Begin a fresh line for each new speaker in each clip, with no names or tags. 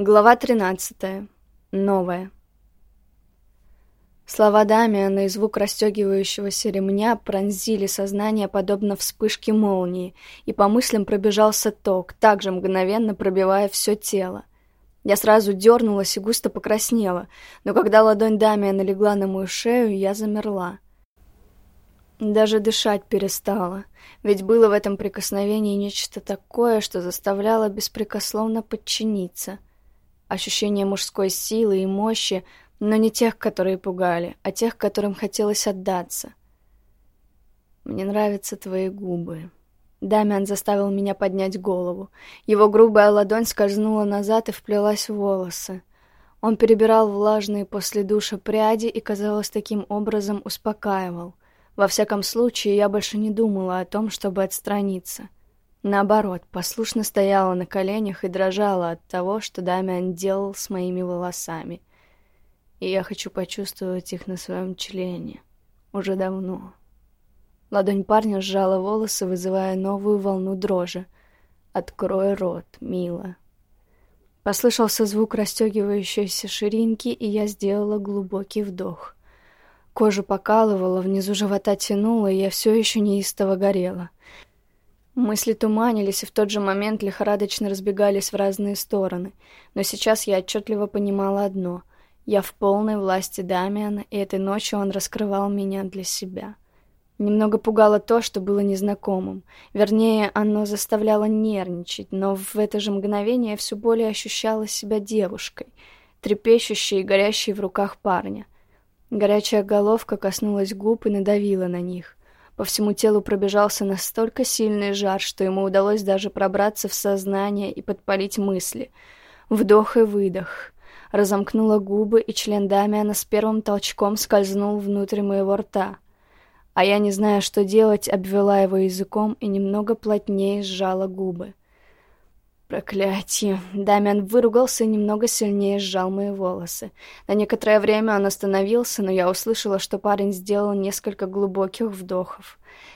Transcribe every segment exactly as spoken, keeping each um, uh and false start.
Глава тринадцатая. Новая. Слова Дамиана и звук расстегивающегося ремня пронзили сознание подобно вспышке молнии, и по мыслям пробежался ток, также мгновенно пробивая все тело. Я сразу дернулась и густо покраснела, но когда ладонь Дамиана легла на мою шею, я замерла. Даже дышать перестала, ведь было в этом прикосновении нечто такое, что заставляло беспрекословно подчиниться. Ощущение мужской силы и мощи, но не тех, которые пугали, а тех, которым хотелось отдаться. «Мне нравятся твои губы». Дамиан заставил меня поднять голову. Его грубая ладонь скользнула назад и вплелась в волосы. Он перебирал влажные после душа пряди и, казалось, таким образом успокаивал. Во всяком случае, я больше не думала о том, чтобы отстраниться. Наоборот, послушно стояла на коленях и дрожала от того, что Дамиан делал с моими волосами. И я хочу почувствовать их на своем члене. Уже давно. Ладонь парня сжала волосы, вызывая новую волну дрожи. «Открой рот, мила». Послышался звук расстегивающейся ширинки, и я сделала глубокий вдох. Кожу покалывала, внизу живота тянуло, и я все еще неистово горела. Мысли туманились, и в тот же момент лихорадочно разбегались в разные стороны. Но сейчас я отчетливо понимала одно — я в полной власти Дамиана, и этой ночью он раскрывал меня для себя. Немного пугало то, что было незнакомым. Вернее, оно заставляло нервничать, но в это же мгновение я все более ощущала себя девушкой, трепещущей и горящей в руках парня. Горячая головка коснулась губ и надавила на них. По всему телу пробежался настолько сильный жар, что ему удалось даже пробраться в сознание и подпалить мысли. Вдох и выдох. Разомкнула губы, и член Дамиана с первым толчком скользнул внутрь моего рта. А я, не зная, что делать, обвела его языком и немного плотнее сжала губы. Проклятье! Дамиан выругался и немного сильнее сжал мои волосы. На некоторое время он остановился, но я услышала, что парень сделал несколько глубоких вдохов.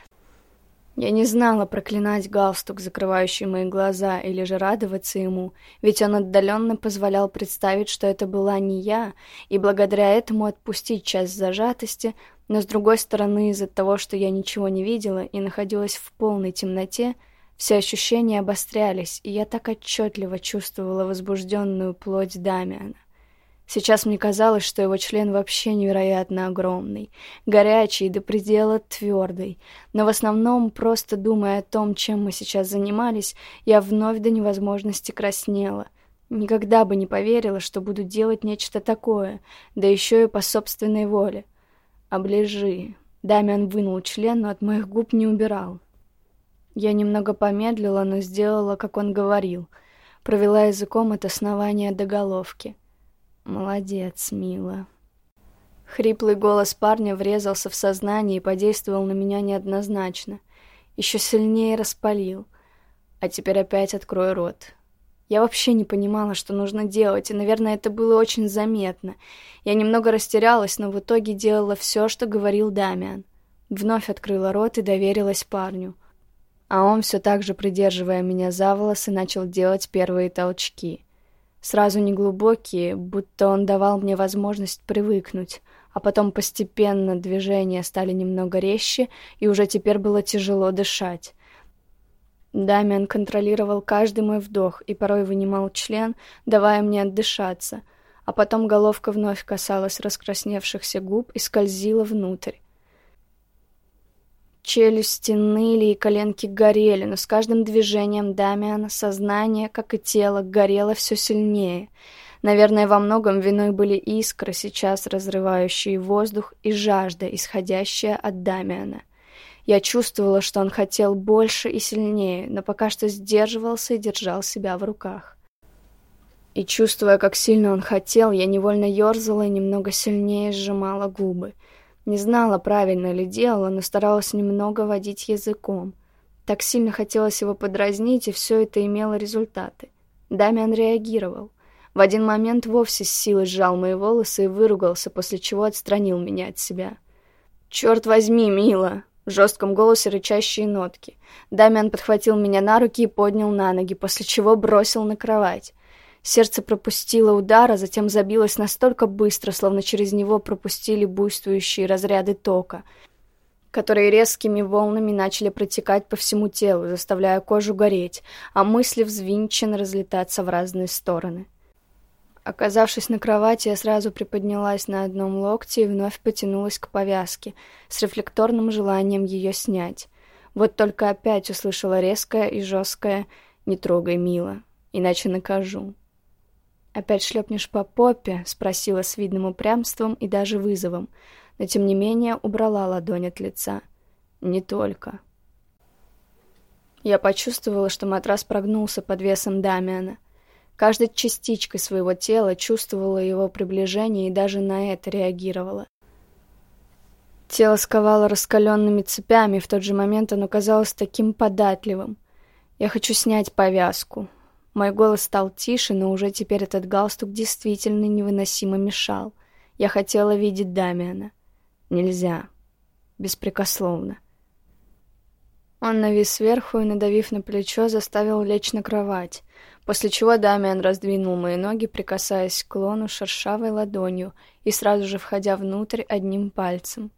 Я не знала, проклинать галстук, закрывающий мои глаза, или же радоваться ему, ведь он отдаленно позволял представить, что это была не я, и благодаря этому отпустить часть зажатости, но с другой стороны, из-за того, что я ничего не видела и находилась в полной темноте, все ощущения обострялись, и я так отчетливо чувствовала возбужденную плоть Дамиана. Сейчас мне казалось, что его член вообще невероятно огромный, горячий, до предела твердый, но в основном, просто думая о том, чем мы сейчас занимались, я вновь до невозможности краснела. Никогда бы не поверила, что буду делать нечто такое, да еще и по собственной воле. «Оближи». Дамиан вынул член, но от моих губ не убирал. Я немного помедлила, но сделала, как он говорил. Провела языком от основания до головки. «Молодец, мила». Хриплый голос парня врезался в сознание и подействовал на меня неоднозначно. Еще сильнее распалил. А теперь опять открой рот. Я вообще не понимала, что нужно делать, и, наверное, это было очень заметно. Я немного растерялась, но в итоге делала все, что говорил Дамиан. Вновь открыла рот и доверилась парню. А он, все так же придерживая меня за волосы, начал делать первые толчки. Сразу неглубокие, будто он давал мне возможность привыкнуть, а потом постепенно движения стали немного резче, и уже теперь было тяжело дышать. Дамиан контролировал каждый мой вдох и порой вынимал член, давая мне отдышаться, а потом головка вновь касалась раскрасневшихся губ и скользила внутрь. Челюсти ныли и коленки горели, но с каждым движением Дамиана сознание, как и тело, горело все сильнее. Наверное, во многом виной были искры, сейчас разрывающие воздух, и жажда, исходящая от Дамиана. Я чувствовала, что он хотел больше и сильнее, но пока что сдерживался и держал себя в руках. И чувствуя, как сильно он хотел, я невольно ерзала и немного сильнее сжимала губы. Не знала, правильно ли делала, но старалась немного водить языком. Так сильно хотелось его подразнить, и все это имело результаты. Дамиан реагировал. В один момент вовсе с силой сжал мои волосы и выругался, после чего отстранил меня от себя. «Черт возьми, мила!» В жестком голосе рычащие нотки. Дамиан подхватил меня на руки и поднял на ноги, после чего бросил на кровать. Сердце пропустило удар, а затем забилось настолько быстро, словно через него пропустили буйствующие разряды тока, которые резкими волнами начали протекать по всему телу, заставляя кожу гореть, а мысли взвинченно разлетаться в разные стороны. Оказавшись на кровати, я сразу приподнялась на одном локте и вновь потянулась к повязке, с рефлекторным желанием ее снять. Вот только опять услышала резкое и жесткое «Не трогай, мила, иначе накажу». «Опять шлепнешь по попе?» — спросила с видным упрямством и даже вызовом, но тем не менее убрала ладонь от лица. «Не только». Я почувствовала, что матрас прогнулся под весом Дамиана. Каждой частичкой своего тела чувствовала его приближение и даже на это реагировала. Тело сковало раскаленными цепями, в тот же момент оно казалось таким податливым. «Я хочу снять повязку». Мой голос стал тише, но уже теперь этот галстук действительно невыносимо мешал. Я хотела видеть Дамиана. Нельзя. Беспрекословно. Он навис сверху и, надавив на плечо, заставил лечь на кровать, после чего Дамиан раздвинул мои ноги, прикасаясь к лону шершавой ладонью и сразу же входя внутрь одним пальцем.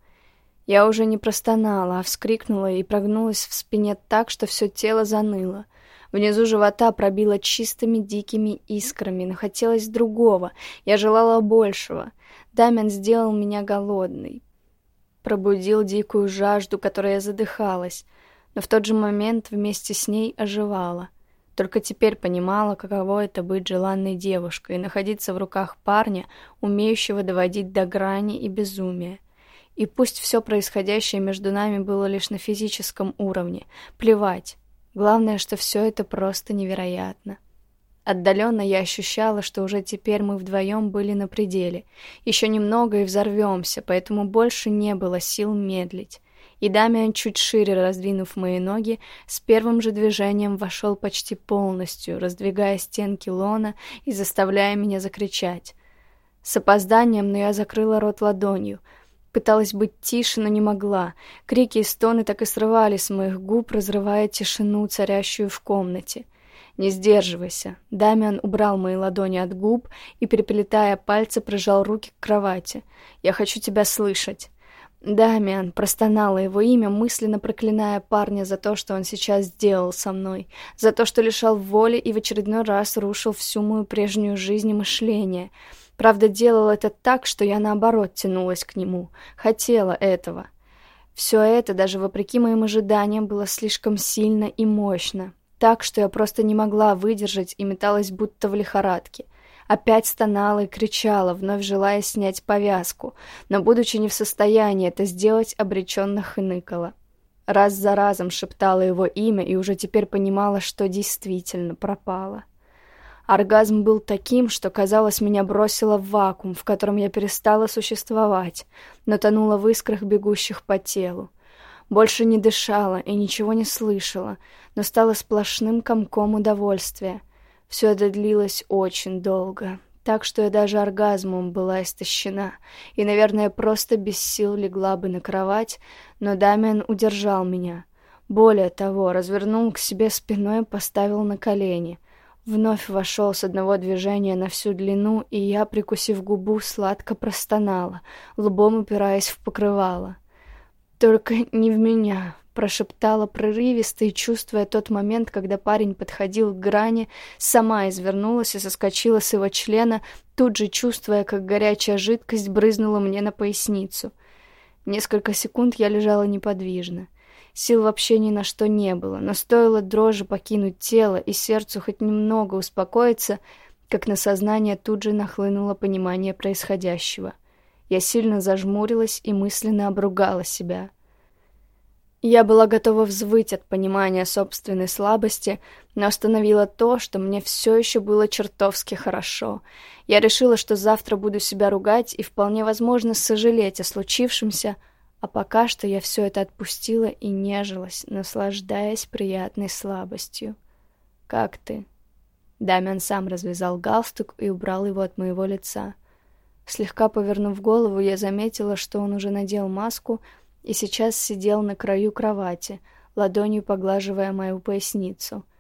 Я уже не простонала, а вскрикнула и прогнулась в спине так, что все тело заныло. Внизу живота пробило чистыми дикими искрами, но хотелось другого. Я желала большего. Дамиан сделал меня голодной. Пробудил дикую жажду, которой я задыхалась, но в тот же момент вместе с ней оживала. Только теперь понимала, каково это быть желанной девушкой и находиться в руках парня, умеющего доводить до грани и безумия. И пусть все происходящее между нами было лишь на физическом уровне, плевать. Главное, что все это просто невероятно. Отдаленно я ощущала, что уже теперь мы вдвоем были на пределе. Еще немного и взорвемся, поэтому больше не было сил медлить. И Дамиан, чуть шире раздвинув мои ноги, с первым же движением вошел почти полностью, раздвигая стенки лона и заставляя меня закричать. С опозданием, но я закрыла рот ладонью. Пыталась быть тише, но не могла. Крики и стоны так и срывались с моих губ, разрывая тишину, царящую в комнате. «Не сдерживайся». Дамиан убрал мои ладони от губ и, переплетая пальцы, прижал руки к кровати. «Я хочу тебя слышать». «Дамиан», — простонало его имя, мысленно проклиная парня за то, что он сейчас сделал со мной, за то, что лишал воли и в очередной раз рушил всю мою прежнюю жизнь и мышление. Правда, делал это так, что я, наоборот, тянулась к нему, хотела этого. Все это, даже вопреки моим ожиданиям, было слишком сильно и мощно, так, что я просто не могла выдержать и металась будто в лихорадке. Опять стонала и кричала, вновь желая снять повязку, но, будучи не в состоянии это сделать, обреченно хныкала. Раз за разом шептала его имя и уже теперь понимала, что действительно пропала. Оргазм был таким, что, казалось, меня бросило в вакуум, в котором я перестала существовать, но тонула в искрах, бегущих по телу. Больше не дышала и ничего не слышала, но стала сплошным комком удовольствия. Все это длилось очень долго, так что я даже оргазмом была истощена и, наверное, просто без сил легла бы на кровать, но Дамиан удержал меня. Более того, развернул к себе спиной и поставил на колени. Вновь вошел с одного движения на всю длину, и я, прикусив губу, сладко простонала, лбом упираясь в покрывало. «Только не в меня», — прошептала прерывисто и, чувствуя тот момент, когда парень подходил к грани, сама извернулась и соскочила с его члена, тут же чувствуя, как горячая жидкость брызнула мне на поясницу. Несколько секунд я лежала неподвижно. Сил вообще ни на что не было, но стоило дрожи покинуть тело и сердцу хоть немного успокоиться, как на сознание тут же нахлынуло понимание происходящего. Я сильно зажмурилась и мысленно обругала себя. Я была готова взвыть от понимания собственной слабости, но остановила то, что мне все еще было чертовски хорошо. Я решила, что завтра буду себя ругать и вполне возможно сожалеть о случившемся, а пока что я все это отпустила и нежилась, наслаждаясь приятной слабостью. «Как ты?» Дамиан сам развязал галстук и убрал его от моего лица. Слегка повернув голову, я заметила, что он уже надел маску и сейчас сидел на краю кровати, ладонью поглаживая мою поясницу.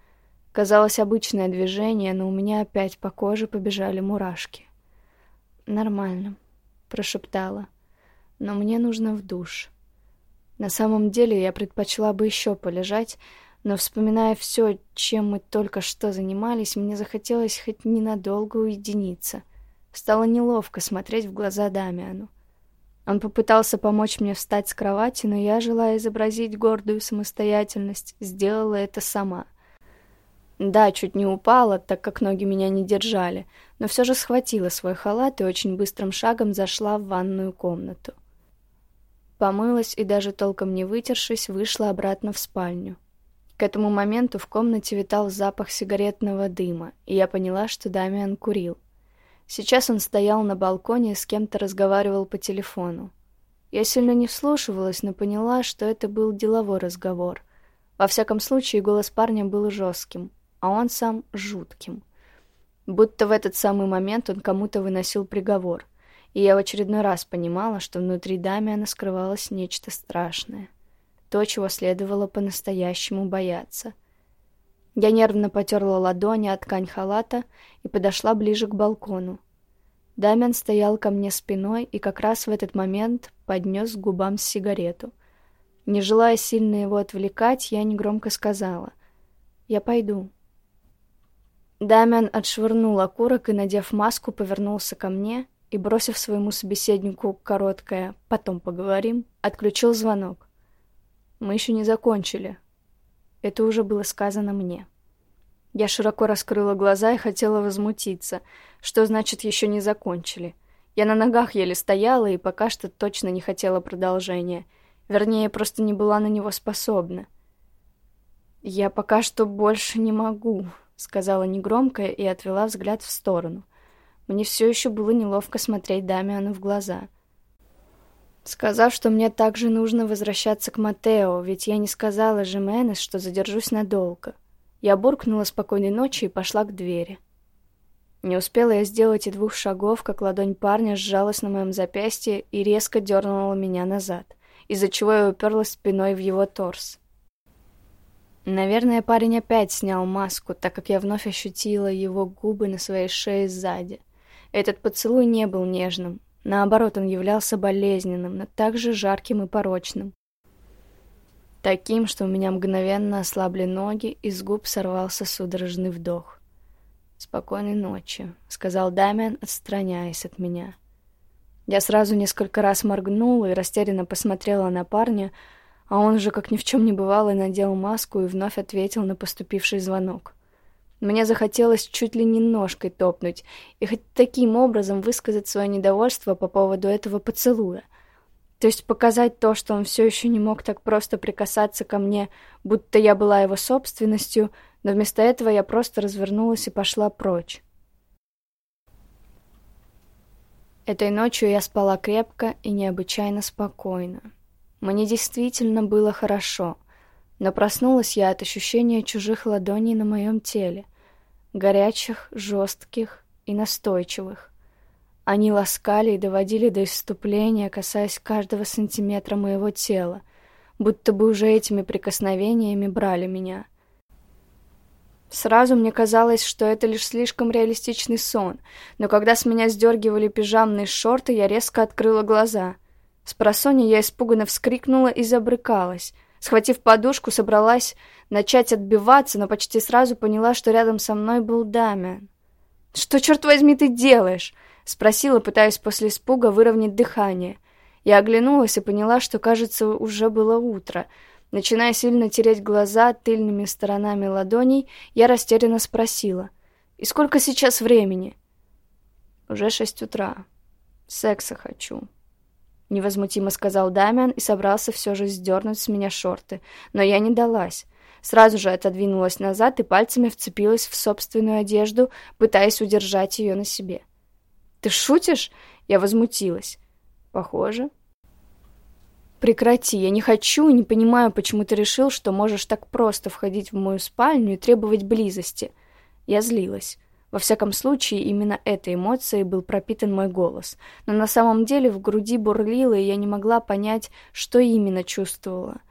Казалось, обычное движение, но у меня опять по коже побежали мурашки. «Нормально», — прошептала, — «но мне нужно в душ». На самом деле я предпочла бы еще полежать, но, вспоминая все, чем мы только что занимались, мне захотелось хоть ненадолго уединиться. Стало неловко смотреть в глаза Дамиану. Он попытался помочь мне встать с кровати, но я, желая изобразить гордую самостоятельность, сделала это сама. Да, чуть не упала, так как ноги меня не держали, но все же схватила свой халат и очень быстрым шагом зашла в ванную комнату. Помылась и, даже толком не вытершись, вышла обратно в спальню. К этому моменту в комнате витал запах сигаретного дыма, и я поняла, что Дамиан курил. Сейчас он стоял на балконе и с кем-то разговаривал по телефону. Я сильно не вслушивалась, но поняла, что это был деловой разговор. Во всяком случае, голос парня был жестким, а он сам жутким. Будто в этот самый момент он кому-то выносил приговор, и я в очередной раз понимала, что внутри Дамиана скрывалось нечто страшное. То, чего следовало по-настоящему бояться. Я нервно потерла ладони от ткань халата и подошла ближе к балкону. Дамиан стоял ко мне спиной и как раз в этот момент поднес к губам сигарету. Не желая сильно его отвлекать, я негромко сказала: «Я пойду». Дамиан отшвырнул окурок и, надев маску, повернулся ко мне и, бросив своему собеседнику короткое «потом поговорим», отключил звонок. «Мы еще не закончили». Это уже было сказано мне. Я широко раскрыла глаза и хотела возмутиться. Что значит «еще не закончили»? Я на ногах еле стояла и пока что точно не хотела продолжения. Вернее, просто не была на него способна. «Я пока что больше не могу», — сказала негромко и отвела взгляд в сторону. Мне все еще было неловко смотреть Дамиану в глаза. Сказав, что мне также нужно возвращаться к Матео, ведь я не сказала Жименес, что задержусь надолго. Я буркнула «спокойной ночи» и пошла к двери. Не успела я сделать и двух шагов, как ладонь парня сжалась на моем запястье и резко дернула меня назад, из-за чего я уперлась спиной в его торс. Наверное, парень опять снял маску, так как я вновь ощутила его губы на своей шее сзади. Этот поцелуй не был нежным. Наоборот, он являлся болезненным, но также жарким и порочным. Таким, что у меня мгновенно ослабли ноги, и с губ сорвался судорожный вдох. «Спокойной ночи», — сказал Дамиан, отстраняясь от меня. Я сразу несколько раз моргнула и растерянно посмотрела на парня, а он же, как ни в чем не бывало, надел маску и вновь ответил на поступивший звонок. Мне захотелось чуть ли не ножкой топнуть и хоть таким образом высказать свое недовольство по поводу этого поцелуя. То есть показать то, что он все еще не мог так просто прикасаться ко мне, будто я была его собственностью, но вместо этого я просто развернулась и пошла прочь. Этой ночью я спала крепко и необычайно спокойно. Мне действительно было хорошо, но проснулась я от ощущения чужих ладоней на моем теле, горячих, жестких и настойчивых. Они ласкали и доводили до исступления, касаясь каждого сантиметра моего тела, будто бы уже этими прикосновениями брали меня. Сразу мне казалось, что это лишь слишком реалистичный сон, но когда с меня сдергивали пижамные шорты, я резко открыла глаза. Спросонья я испуганно вскрикнула и забрыкалась. Схватив подушку, собралась начать отбиваться, но почти сразу поняла, что рядом со мной был Дамиан. «Что, черт возьми, ты делаешь?» — спросила, пытаясь после испуга выровнять дыхание. Я оглянулась и поняла, что, кажется, уже было утро. Начиная сильно тереть глаза тыльными сторонами ладоней, я растерянно спросила: «И сколько сейчас времени?» «Уже шесть утра. Секса хочу», — невозмутимо сказал Дамиан и собрался все же сдернуть с меня шорты, но я не далась. Сразу же отодвинулась назад и пальцами вцепилась в собственную одежду, пытаясь удержать ее на себе. «Ты шутишь?» — я возмутилась. «Похоже». «Прекрати, я не хочу и не понимаю, почему ты решил, что можешь так просто входить в мою спальню и требовать близости». Я злилась. Во всяком случае, именно этой эмоцией был пропитан мой голос. Но на самом деле в груди бурлило, и я не могла понять, что именно чувствовала.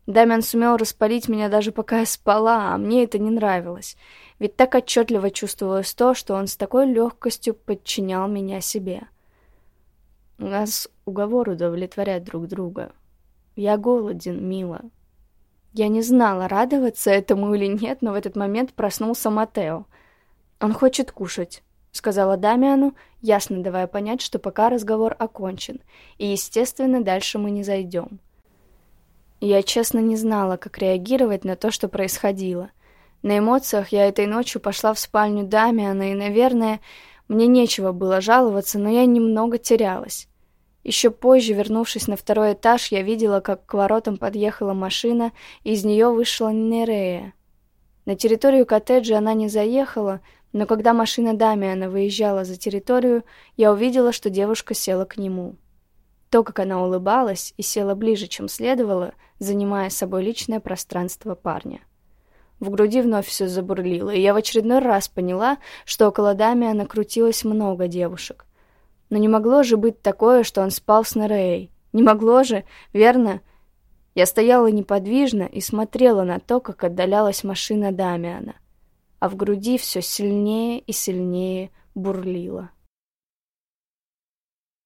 Дамиан сумел распалить меня даже пока я спала, а мне это не нравилось. Ведь так отчетливо чувствовалось то, что он с такой легкостью подчинял меня себе. У нас уговор удовлетворять друг друга. Я голоден, мила. Я не знала, радоваться этому или нет, но в этот момент проснулся Матео. Он хочет кушать, сказала Дамиану, ясно давая понять, что пока разговор окончен, и, естественно, дальше мы не зайдем. Я честно не знала, как реагировать на то, что происходило. На эмоциях я этой ночью пошла в спальню Дамиана, и, наверное, мне нечего было жаловаться, но я немного терялась. Еще позже, вернувшись на второй этаж, я видела, как к воротам подъехала машина, и из нее вышла Нерея. На территорию коттеджа она не заехала, но когда машина Дамиана выезжала за территорию, я увидела, что девушка села к нему. То, как она улыбалась и села ближе, чем следовало, занимая собой личное пространство парня. В груди вновь все забурлило, и я в очередной раз поняла, что около Дамиана крутилось много девушек. Но не могло же быть такое, что он спал с Нереей. Не могло же, верно? Я стояла неподвижно и смотрела на то, как отдалялась машина Дамиана, а в груди все сильнее и сильнее бурлило.